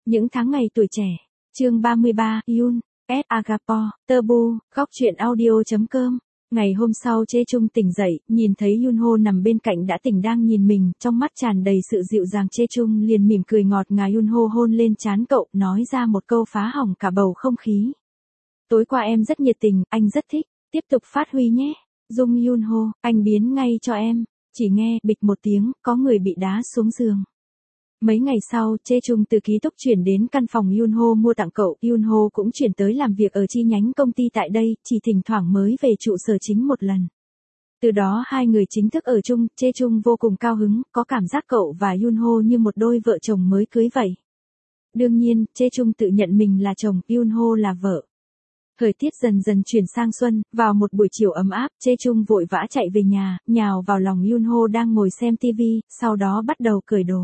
Những tháng ngày tuổi trẻ. Chương 33, Yoon, S. Agapo, Tabu, Góc truyện audio.com. Ngày hôm sau Chae Chung tỉnh dậy, nhìn thấy Yoonho nằm bên cạnh đã tỉnh đang nhìn mình, trong mắt tràn đầy sự dịu dàng. Chae Chung liền mỉm cười ngọt ngào. Yoonho hôn lên trán cậu, nói ra một câu phá hỏng cả bầu không khí. Tối qua em rất nhiệt tình, anh rất thích, tiếp tục phát huy nhé. Dung Yoonho, anh biến ngay cho em. Chỉ nghe bịch một tiếng, có người bị đá xuống giường. Mấy ngày sau, Chae Chung từ ký túc chuyển đến căn phòng Yoonho mua tặng cậu. Yoonho cũng chuyển tới làm việc ở chi nhánh công ty tại đây, chỉ thỉnh thoảng mới về trụ sở chính một lần. Từ đó hai người chính thức ở chung. Chae Chung vô cùng cao hứng, có cảm giác cậu và Yoonho như một đôi vợ chồng mới cưới vậy. Đương nhiên, Chae Chung tự nhận mình là chồng, Yoonho là vợ. Thời tiết dần dần chuyển sang xuân, vào một buổi chiều ấm áp, Chae Chung vội vã chạy về nhà, nhào vào lòng Yoonho đang ngồi xem tivi, sau đó bắt đầu cởi đồ.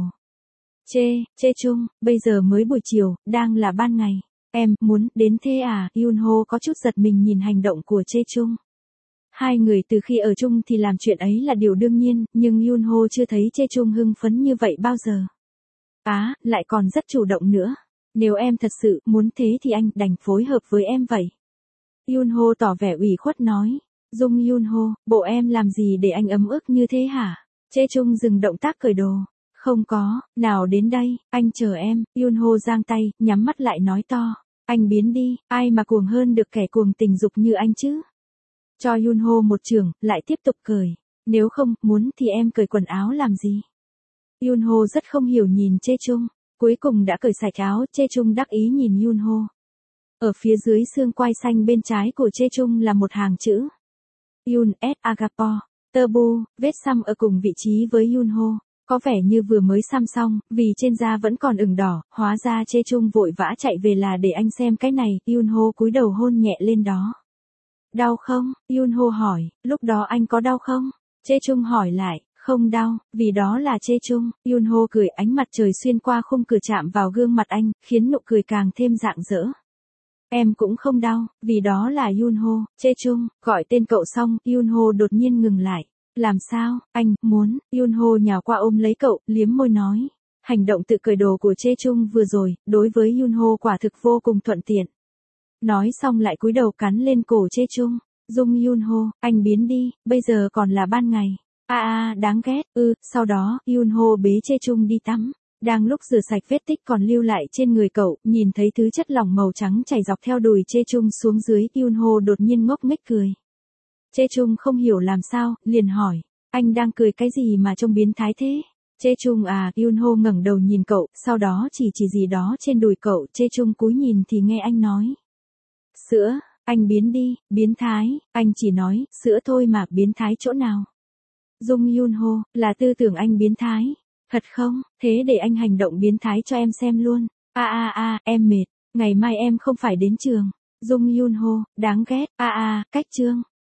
Chae Chung, bây giờ mới buổi chiều, đang là ban ngày. Em, muốn đến thế à? Yoonho có chút giật mình nhìn hành động của Chae Chung. Hai người từ khi ở chung thì làm chuyện ấy là điều đương nhiên, nhưng Yoonho chưa thấy Chae Chung hưng phấn như vậy bao giờ. Lại còn rất chủ động nữa. Nếu em thật sự muốn thế thì anh đành phối hợp với em vậy. Yoonho tỏ vẻ ủy khuất nói. Dung Yoonho, bộ em làm gì để anh ấm ức như thế hả? Chae Chung dừng động tác cởi đồ. Không có, nào đến đây, anh chờ em. Yoonho giang tay, nhắm mắt lại nói to. Anh biến đi, ai mà cuồng hơn được kẻ cuồng tình dục như anh chứ? Cho Yoonho một chưởng, lại tiếp tục cởi. Nếu không, muốn thì em cởi quần áo làm gì? Yoonho rất không hiểu nhìn Chae Chung. Cuối cùng đã cởi sạch áo, Chae Chung đắc ý nhìn Yoonho. Ở phía dưới xương quai xanh bên trái của Chae Chung là một hàng chữ. Yoon S. Agapo, Tabu, vết xăm ở cùng vị trí với Yoonho. Có vẻ như vừa mới xăm xong, vì trên da vẫn còn ửng đỏ, hóa ra Chae Chung vội vã chạy về là để anh xem cái này. Yoonho cúi đầu hôn nhẹ lên đó. Đau không? Yoonho hỏi, lúc đó anh có đau không? Chae Chung hỏi lại, không đau, vì đó là Chae Chung. Yoonho cười, ánh mặt trời xuyên qua khung cửa chạm vào gương mặt anh, khiến nụ cười càng thêm rạng rỡ. Em cũng không đau, vì đó là Yoonho. Chae Chung, gọi tên cậu xong, Yoonho đột nhiên ngừng lại. Làm sao, anh, muốn? Yoonho nhào qua ôm lấy cậu, liếm môi nói. Hành động tự cởi đồ của Chae Chung vừa rồi, đối với Yoonho quả thực vô cùng thuận tiện. Nói xong lại cúi đầu cắn lên cổ Chae Chung. Dung Yoonho, anh biến đi, bây giờ còn là ban ngày. Đáng ghét. Sau đó, Yoonho bế Chae Chung đi tắm. Đang lúc rửa sạch vết tích còn lưu lại trên người cậu, nhìn thấy thứ chất lỏng màu trắng chảy dọc theo đùi Chae Chung xuống dưới, Yoonho đột nhiên ngốc nghếch cười. Chae Chung không hiểu làm sao, liền hỏi, anh đang cười cái gì mà trông biến thái thế? Chae Chung Yoonho ngẩng đầu nhìn cậu, sau đó chỉ gì đó trên đùi cậu. Chae Chung cúi nhìn thì nghe anh nói. Sữa, anh biến đi, biến thái, anh chỉ nói, sữa thôi mà, biến thái chỗ nào? Dung Yoonho, là tư tưởng anh biến thái. Thật không? Thế để anh hành động biến thái cho em xem luôn. Em mệt, ngày mai em không phải đến trường. Dung Yoonho, đáng ghét. Cách chương.